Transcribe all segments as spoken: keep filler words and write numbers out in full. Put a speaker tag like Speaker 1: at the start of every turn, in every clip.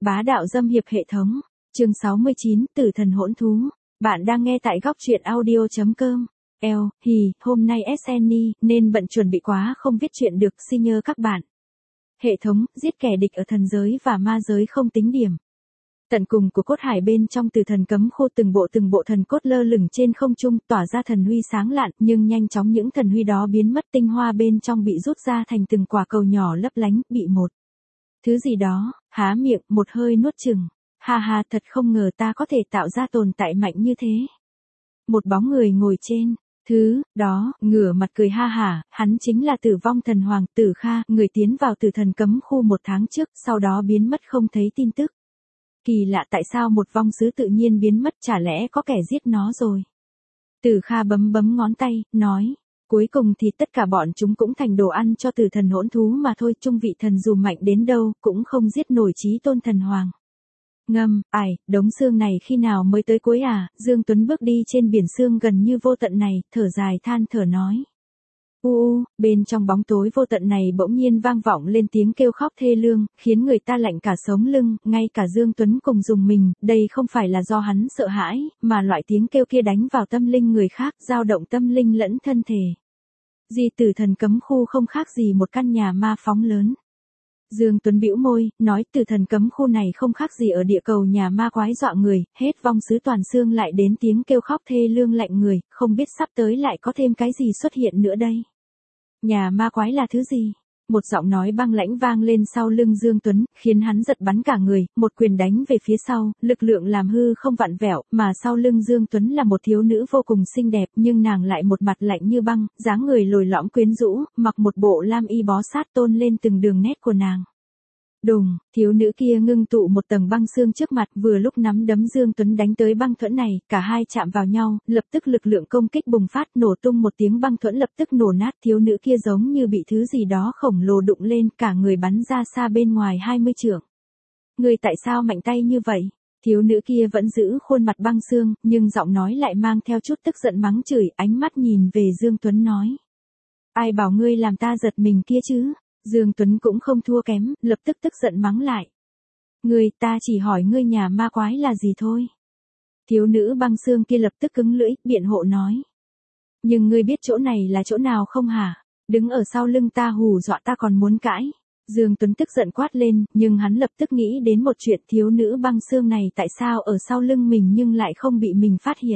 Speaker 1: Bá đạo dâm hiệp hệ thống. Chương sáu mươi chín, Tử thần hỗn thú. Bạn đang nghe tại góc truyện audio chấm com. Eo, hì, hôm nay ét en i, nên bận chuẩn bị quá không viết chuyện được, xin nhớ các bạn. Hệ thống, giết kẻ địch ở thần giới và ma giới không tính điểm. Tận cùng của cốt hải bên trong Tử thần cấm khu, từng bộ từng bộ thần cốt lơ lửng trên không trung, tỏa ra thần huy sáng lạn, nhưng nhanh chóng những thần huy đó biến mất, tinh hoa bên trong bị rút ra thành từng quả cầu nhỏ lấp lánh, bị một thứ gì đó há miệng một hơi nuốt chửng. Ha ha, thật không ngờ ta có thể tạo ra tồn tại mạnh như thế. Một bóng người ngồi trên thứ đó, ngửa mặt cười ha hả, hắn chính là Tử vong thần hoàng Tử Kha, người tiến vào Tử thần cấm khu một tháng trước, sau đó biến mất không thấy tin tức. Kỳ lạ, tại sao một vong sứ tự nhiên biến mất, chả lẽ có kẻ giết nó rồi? Tử Kha bấm bấm ngón tay, nói, cuối cùng thì tất cả bọn chúng cũng thành đồ ăn cho Tử thần hỗn thú mà thôi, trung vị thần dù mạnh đến đâu, cũng không giết nổi chí tôn thần hoàng. Ngâm, ải, đống xương này khi nào mới tới cuối à? Dương Tuấn bước đi trên biển xương gần như vô tận này, thở dài than thở nói. U u, bên trong bóng tối vô tận này bỗng nhiên vang vọng lên tiếng kêu khóc thê lương, khiến người ta lạnh cả sống lưng, ngay cả Dương Tuấn cùng dùng mình, đây không phải là do hắn sợ hãi, mà loại tiếng kêu kia đánh vào tâm linh người khác, dao động tâm linh lẫn thân thể. Di Tử thần cấm khu không khác gì một căn nhà ma phóng lớn. Dương Tuấn bĩu môi, nói Tử thần cấm khu này không khác gì ở địa cầu nhà ma quái dọa người, hết vong sứ toàn xương lại đến tiếng kêu khóc thê lương lạnh người, không biết sắp tới lại có thêm cái gì xuất hiện nữa đây. Nhà ma quái là thứ gì? Một giọng nói băng lãnh vang lên sau lưng Dương Tuấn, khiến hắn giật bắn cả người, một quyền đánh về phía sau, lực lượng làm hư không vặn vẹo, mà sau lưng Dương Tuấn là một thiếu nữ vô cùng xinh đẹp, nhưng nàng lại một mặt lạnh như băng, dáng người lồi lõm quyến rũ, mặc một bộ lam y bó sát tôn lên từng đường nét của nàng. Đùng, thiếu nữ kia ngưng tụ một tầng băng xương trước mặt, vừa lúc nắm đấm Dương Tuấn đánh tới băng thuẫn này, cả hai chạm vào nhau, lập tức lực lượng công kích bùng phát, nổ tung một tiếng, băng thuẫn lập tức nổ nát, thiếu nữ kia giống như bị thứ gì đó khổng lồ đụng lên, cả người bắn ra xa bên ngoài hai mươi trượng. Người tại sao mạnh tay như vậy? Thiếu nữ kia vẫn giữ khuôn mặt băng xương, nhưng giọng nói lại mang theo chút tức giận mắng chửi, ánh mắt nhìn về Dương Tuấn nói. Ai bảo ngươi làm ta giật mình kia chứ? Dương Tuấn cũng không thua kém, lập tức tức giận mắng lại. Ngươi, ta chỉ hỏi ngươi nhà ma quái là gì thôi. Thiếu nữ băng xương kia lập tức cứng lưỡi, biện hộ nói. Nhưng ngươi biết chỗ này là chỗ nào không hả? Đứng ở sau lưng ta hù dọa ta còn muốn cãi. Dương Tuấn tức giận quát lên, nhưng hắn lập tức nghĩ đến một chuyện, thiếu nữ băng xương này tại sao ở sau lưng mình nhưng lại không bị mình phát hiện.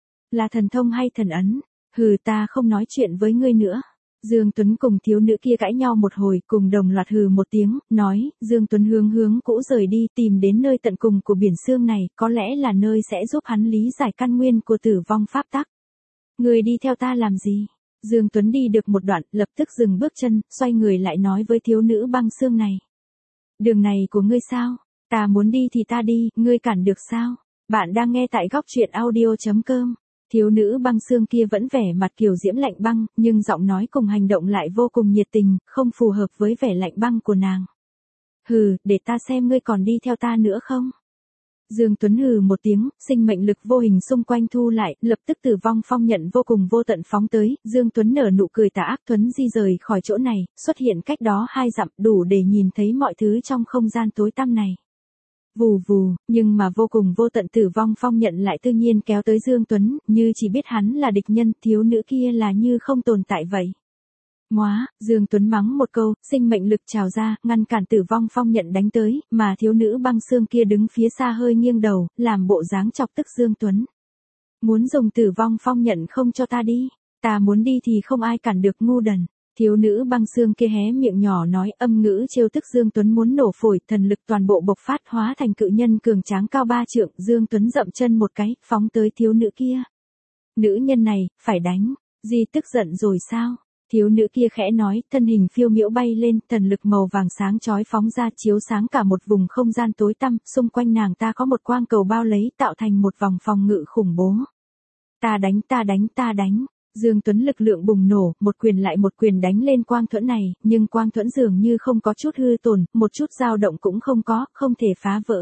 Speaker 1: Là thần thông hay thần ấn? Hừ, ta không nói chuyện với ngươi nữa. Dương Tuấn cùng thiếu nữ kia cãi nhau một hồi, cùng đồng loạt hừ một tiếng, nói, Dương Tuấn hướng hướng cũ rời đi, tìm đến nơi tận cùng của biển xương này, có lẽ là nơi sẽ giúp hắn lý giải căn nguyên của tử vong pháp tắc. Người đi theo ta làm gì? Dương Tuấn đi được một đoạn, lập tức dừng bước chân, xoay người lại nói với thiếu nữ băng xương này. Đường này của ngươi sao? Ta muốn đi thì ta đi, ngươi cản được sao? Bạn đang nghe tại góc truyện audio chấm com. Thiếu nữ băng xương kia vẫn vẻ mặt kiều diễm lạnh băng, nhưng giọng nói cùng hành động lại vô cùng nhiệt tình, không phù hợp với vẻ lạnh băng của nàng. Hừ, để ta xem ngươi còn đi theo ta nữa không? Dương Tuấn hừ một tiếng, sinh mệnh lực vô hình xung quanh thu lại, lập tức Tử vong phong nhận vô cùng vô tận phóng tới, Dương Tuấn nở nụ cười tà ác, thuấn di rời khỏi chỗ này, xuất hiện cách đó hai dặm, đủ để nhìn thấy mọi thứ trong không gian tối tăm này. Vù vù, nhưng mà vô cùng vô tận Tử vong phong nhận lại tự nhiên kéo tới Dương Tuấn, như chỉ biết hắn là địch nhân, thiếu nữ kia là như không tồn tại vậy. Móa, Dương Tuấn mắng một câu, sinh mệnh lực trào ra, ngăn cản Tử vong phong nhận đánh tới, mà thiếu nữ băng xương kia đứng phía xa hơi nghiêng đầu, làm bộ dáng chọc tức Dương Tuấn. Muốn dùng Tử vong phong nhận không cho ta đi, ta muốn đi thì không ai cản được, ngu đần. Thiếu nữ băng xương kia hé miệng nhỏ nói, âm ngữ trêu tức Dương Tuấn muốn nổ phổi, thần lực toàn bộ bộc phát hóa thành cự nhân cường tráng cao ba trượng, Dương Tuấn dậm chân một cái, phóng tới thiếu nữ kia. Nữ nhân này, phải đánh, Di tức giận rồi sao? Thiếu nữ kia khẽ nói, thân hình phiêu miễu bay lên, thần lực màu vàng sáng chói phóng ra chiếu sáng cả một vùng không gian tối tăm, xung quanh nàng ta có một quang cầu bao lấy tạo thành một vòng phòng ngự khủng bố. Ta đánh, ta đánh, ta đánh. Dương Tuấn lực lượng bùng nổ, một quyền lại một quyền đánh lên quang thuẫn này, nhưng quang thuẫn dường như không có chút hư tổn, một chút dao động cũng không có, không thể phá vỡ.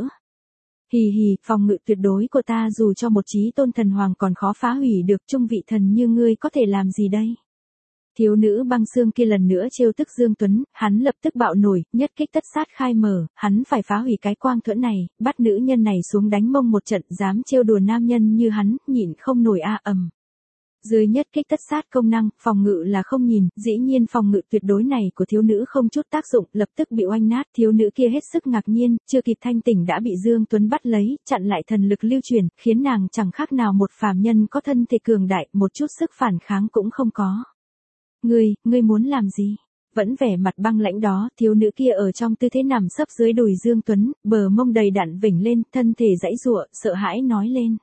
Speaker 1: Hì hì, phòng ngự tuyệt đối của ta dù cho một chí tôn thần hoàng còn khó phá hủy được, trung vị thần như ngươi có thể làm gì đây? Thiếu nữ băng xương kia lần nữa trêu tức Dương Tuấn, hắn lập tức bạo nổi, nhất kích tất sát khai mở, hắn phải phá hủy cái quang thuẫn này, bắt nữ nhân này xuống đánh mông một trận, dám trêu đùa nam nhân như hắn, nhịn không nổi a ầm. Dưới nhất kích tất sát công năng, phòng ngự là không nhìn, dĩ nhiên phòng ngự tuyệt đối này của thiếu nữ không chút tác dụng, lập tức bị oanh nát, thiếu nữ kia hết sức ngạc nhiên, chưa kịp thanh tỉnh đã bị Dương Tuấn bắt lấy, chặn lại thần lực lưu truyền, khiến nàng chẳng khác nào một phàm nhân có thân thể cường đại, một chút sức phản kháng cũng không có. Ngươi, ngươi muốn làm gì? Vẫn vẻ mặt băng lãnh đó, thiếu nữ kia ở trong tư thế nằm sấp dưới đùi Dương Tuấn, bờ mông đầy đặn vểnh lên, thân thể giãy giụa, sợ hãi nói lên.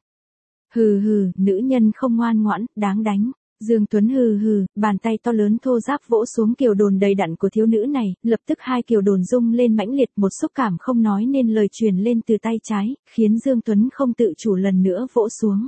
Speaker 1: Hừ hừ, nữ nhân không ngoan ngoãn, đáng đánh. Dương Tuấn hừ hừ, bàn tay to lớn thô ráp vỗ xuống kiều đồn đầy đặn của thiếu nữ này, lập tức hai kiều đồn rung lên mãnh liệt, một xúc cảm không nói nên lời truyền lên từ tay trái, khiến Dương Tuấn không tự chủ lần nữa vỗ xuống.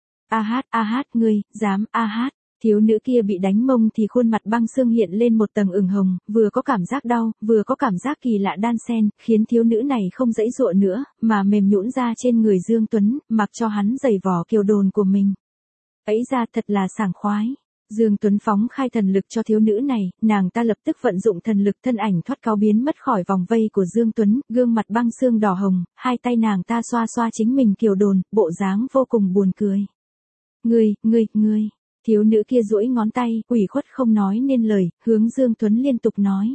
Speaker 1: A hát, a hát, ngươi, dám, a hát. Thiếu nữ kia bị đánh mông thì khuôn mặt băng xương hiện lên một tầng ửng hồng, vừa có cảm giác đau, vừa có cảm giác kỳ lạ đan xen, khiến thiếu nữ này không dãy dụa nữa, mà mềm nhũn ra trên người Dương Tuấn, mặc cho hắn giày vò kiều đồn của mình. Ấy ra thật là sảng khoái. Dương Tuấn phóng khai thần lực cho thiếu nữ này, nàng ta lập tức vận dụng thần lực, thân ảnh thoát cáo biến mất khỏi vòng vây của Dương Tuấn, gương mặt băng xương đỏ hồng, hai tay nàng ta xoa xoa chính mình kiều đồn, bộ dáng vô cùng buồn cười. Ngươi, ngươi, ngươi. Thiếu nữ kia duỗi ngón tay, ủy khuất không nói nên lời, hướng Dương Tuấn liên tục nói.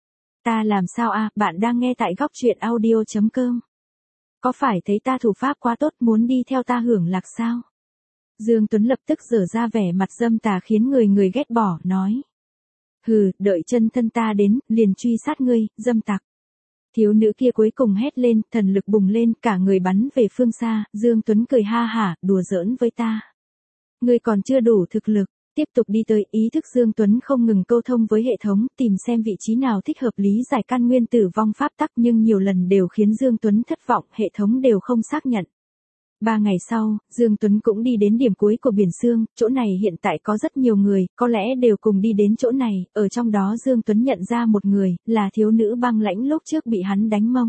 Speaker 1: Ta làm sao a? Bạn đang nghe tại góc truyện audio chấm com. Có phải thấy ta thủ pháp quá tốt muốn đi theo ta hưởng lạc sao? Dương Tuấn lập tức giở ra vẻ mặt dâm tà khiến người người ghét bỏ, nói. Hừ, đợi chân thân ta đến, liền truy sát ngươi, dâm tặc. Thiếu nữ kia cuối cùng hét lên, thần lực bùng lên, cả người bắn về phương xa, Dương Tuấn cười ha hả, đùa giỡn với ta. Ngươi còn chưa đủ thực lực, tiếp tục đi tới, ý thức Dương Tuấn không ngừng câu thông với hệ thống, tìm xem vị trí nào thích hợp lý giải căn nguyên tử vong pháp tắc, nhưng nhiều lần đều khiến Dương Tuấn thất vọng, hệ thống đều không xác nhận. Ba ngày sau, Dương Tuấn cũng đi đến điểm cuối của biển Sương, chỗ này hiện tại có rất nhiều người, có lẽ đều cùng đi đến chỗ này, ở trong đó Dương Tuấn nhận ra một người, là thiếu nữ băng lãnh lúc trước bị hắn đánh mông.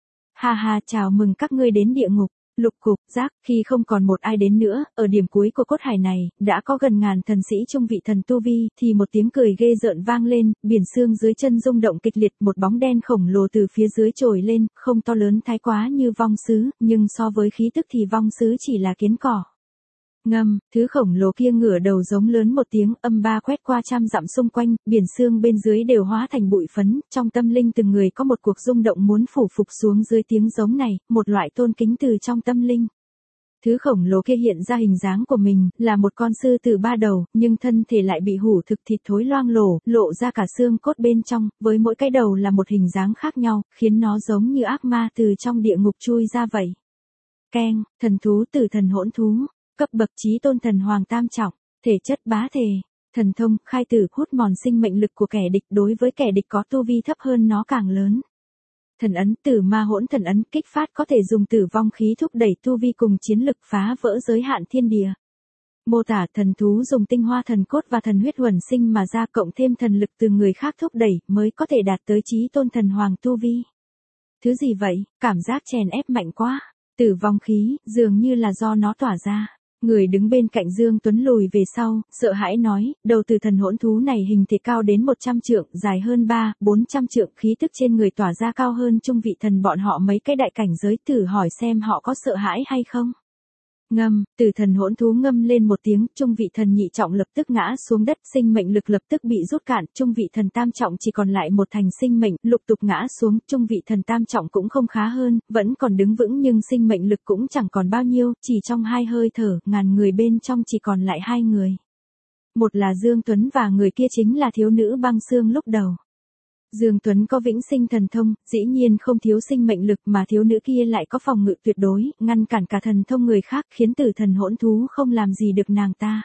Speaker 1: Ha ha, chào mừng các ngươi đến địa ngục. Lục cục, giác, khi không còn một ai đến nữa, ở điểm cuối của cốt hải này, đã có gần ngàn thần sĩ trung vị thần tu vi, thì một tiếng cười ghê rợn vang lên, biển Sương dưới chân rung động kịch liệt, một bóng đen khổng lồ từ phía dưới trồi lên, không to lớn thái quá như vong sứ, nhưng so với khí tức thì vong sứ chỉ là kiến cỏ. Ngâm, thứ khổng lồ kia ngửa đầu giống lớn một tiếng, âm ba quét qua trăm dặm xung quanh, biển Sương bên dưới đều hóa thành bụi phấn, trong tâm linh từng người có một cuộc rung động muốn phủ phục xuống dưới tiếng giống này, một loại tôn kính từ trong tâm linh. Thứ khổng lồ kia hiện ra hình dáng của mình, là một con sư tử ba đầu, nhưng thân thể lại bị hủ thực thịt thối loang lổ, lộ ra cả xương cốt bên trong, với mỗi cái đầu là một hình dáng khác nhau, khiến nó giống như ác ma từ trong địa ngục chui ra vậy. Keng, thần thú tử thần hỗn thú. Cấp bậc chí tôn thần hoàng tam trọng, thể chất bá thể, thần thông, khai tử, hút mòn sinh mệnh lực của kẻ địch, đối với kẻ địch có tu vi thấp hơn nó càng lớn. Thần ấn, tử ma hỗn thần ấn, kích phát có thể dùng tử vong khí thúc đẩy tu vi cùng chiến lực phá vỡ giới hạn thiên địa. Mô tả thần thú dùng tinh hoa thần cốt và thần huyết huẩn sinh mà ra, cộng thêm thần lực từ người khác thúc đẩy mới có thể đạt tới chí tôn thần hoàng tu vi. Thứ gì vậy, cảm giác chèn ép mạnh quá, tử vong khí, dường như là do nó tỏa ra. Người đứng bên cạnh Dương Tuấn lùi về sau, sợ hãi nói, đầu tử thần hỗn thú này hình thể cao đến một trăm trượng, dài hơn ba, bốn trăm trượng, khí tức trên người tỏa ra cao hơn trung vị thần bọn họ mấy cái đại cảnh giới, thử hỏi xem họ có sợ hãi hay không. Ngâm, tử thần hỗn thú ngâm lên một tiếng, trung vị thần nhị trọng lập tức ngã xuống đất, sinh mệnh lực lập tức bị rút cạn, trung vị thần tam trọng chỉ còn lại một thành sinh mệnh, lục tục ngã xuống, trung vị thần tam trọng cũng không khá hơn, vẫn còn đứng vững nhưng sinh mệnh lực cũng chẳng còn bao nhiêu, chỉ trong hai hơi thở, ngàn người bên trong chỉ còn lại hai người. Một là Dương Tuấn và người kia chính là thiếu nữ băng xương lúc đầu. Dương Tuấn có vĩnh sinh thần thông, dĩ nhiên không thiếu sinh mệnh lực, mà thiếu nữ kia lại có phòng ngự tuyệt đối, ngăn cản cả thần thông người khác, khiến tử thần hỗn thú không làm gì được nàng ta.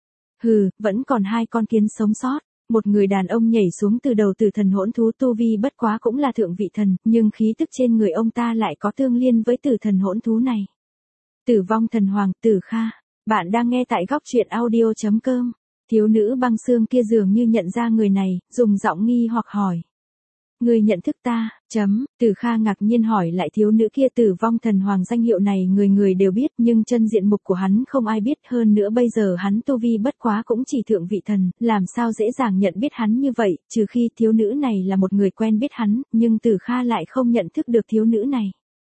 Speaker 1: Hừ, vẫn còn hai con kiến sống sót. Một người đàn ông nhảy xuống từ đầu tử thần hỗn thú, tu vi bất quá cũng là thượng vị thần, nhưng khí tức trên người ông ta lại có tương liên với tử thần hỗn thú này. Tử vong thần hoàng, Tử Kha. Bạn đang nghe tại góc truyện audio chấm com. Thiếu nữ băng xương kia dường như nhận ra người này, dùng giọng nghi hoặc hỏi. Ngươi nhận thức ta, chấm, Tử Kha ngạc nhiên hỏi lại thiếu nữ kia Tử Vong Thần Hoàng danh hiệu này người người đều biết nhưng chân diện mục của hắn không ai biết hơn nữa bây giờ hắn tu vi bất quá cũng chỉ thượng vị thần, làm sao dễ dàng nhận biết hắn như vậy, trừ khi thiếu nữ này là một người quen biết hắn, nhưng Tử Kha lại không nhận thức được thiếu nữ này.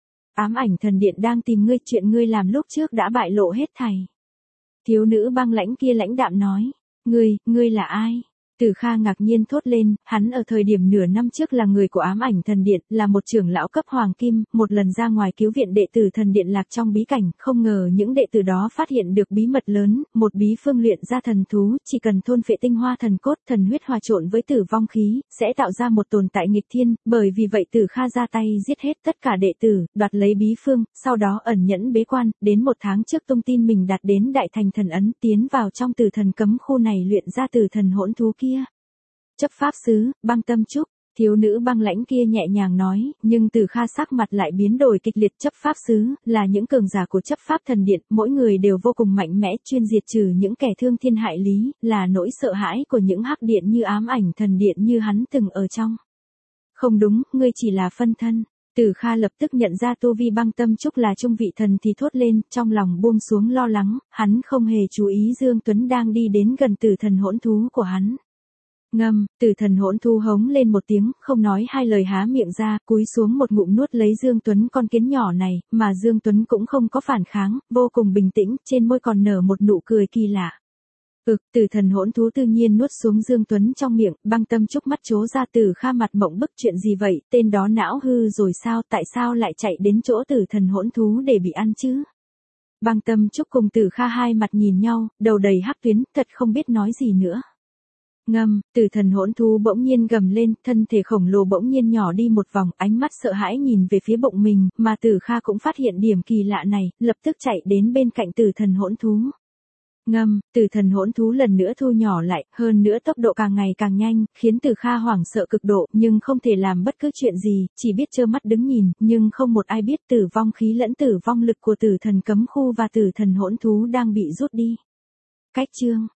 Speaker 1: Ám ảnh thần điện đang tìm ngươi, chuyện ngươi làm lúc trước đã bại lộ hết thảy. Thiếu nữ băng lãnh kia lãnh đạm nói, ngươi, ngươi là ai? Tử Kha ngạc nhiên thốt lên, hắn ở thời điểm nửa năm trước là người của ám ảnh thần điện, là một trưởng lão cấp hoàng kim, một lần ra ngoài cứu viện đệ tử thần điện lạc trong bí cảnh, không ngờ những đệ tử đó phát hiện được bí mật lớn, một bí phương luyện ra thần thú, chỉ cần thôn phệ tinh hoa thần cốt, thần huyết hòa trộn với tử vong khí, sẽ tạo ra một tồn tại nghịch thiên, bởi vì vậy Tử Kha ra tay giết hết tất cả đệ tử, đoạt lấy bí phương, sau đó ẩn nhẫn bế quan, đến một tháng trước tung tin mình đạt đến đại thành thần ấn, tiến vào trong tử thần cấm khu này luyện ra tử thần hỗn thú kia. Chấp pháp sứ, Băng Tâm Trúc, thiếu nữ băng lãnh kia nhẹ nhàng nói, nhưng Tử Kha sắc mặt lại biến đổi kịch liệt. Chấp pháp sứ, là những cường giả của chấp pháp thần điện, mỗi người đều vô cùng mạnh mẽ, chuyên diệt trừ những kẻ thương thiên hại lý, là nỗi sợ hãi của những hắc điện như ám ảnh thần điện như hắn từng ở trong. Không đúng, ngươi chỉ là phân thân. Tử Kha lập tức nhận ra tu vi Băng Tâm Trúc là trung vị thần thì thốt lên, trong lòng buông xuống lo lắng, hắn không hề chú ý Dương Tuấn đang đi đến gần tử thần hỗn thú của hắn. Ngâm, tử thần hỗn thú hống lên một tiếng, không nói hai lời há miệng ra, cúi xuống một ngụm nuốt lấy Dương Tuấn con kiến nhỏ này, mà Dương Tuấn cũng không có phản kháng, vô cùng bình tĩnh, trên môi còn nở một nụ cười kỳ lạ. Ực, tử thần hỗn thú tự nhiên nuốt xuống Dương Tuấn trong miệng, Băng Tâm Trúc mắt trố ra. Tử Kha mặt mộng bức, chuyện gì vậy, tên đó não hư rồi sao, tại sao lại chạy đến chỗ tử thần hỗn thú để bị ăn chứ? Băng Tâm Trúc cùng Tử Kha hai mặt nhìn nhau, đầu đầy hắc tuyến, thật không biết nói gì nữa. Ngâm, tử thần hỗn thú bỗng nhiên gầm lên, thân thể khổng lồ bỗng nhiên nhỏ đi một vòng, ánh mắt sợ hãi nhìn về phía bụng mình, mà Tử Kha cũng phát hiện điểm kỳ lạ này, lập tức chạy đến bên cạnh tử thần hỗn thú. Ngâm, tử thần hỗn thú lần nữa thu nhỏ lại, hơn nữa tốc độ càng ngày càng nhanh, khiến Tử Kha hoảng sợ cực độ, nhưng không thể làm bất cứ chuyện gì, chỉ biết trơ mắt đứng nhìn, nhưng không một ai biết tử vong khí lẫn tử vong lực của tử thần cấm khu và tử thần hỗn thú đang bị rút đi. Cách chương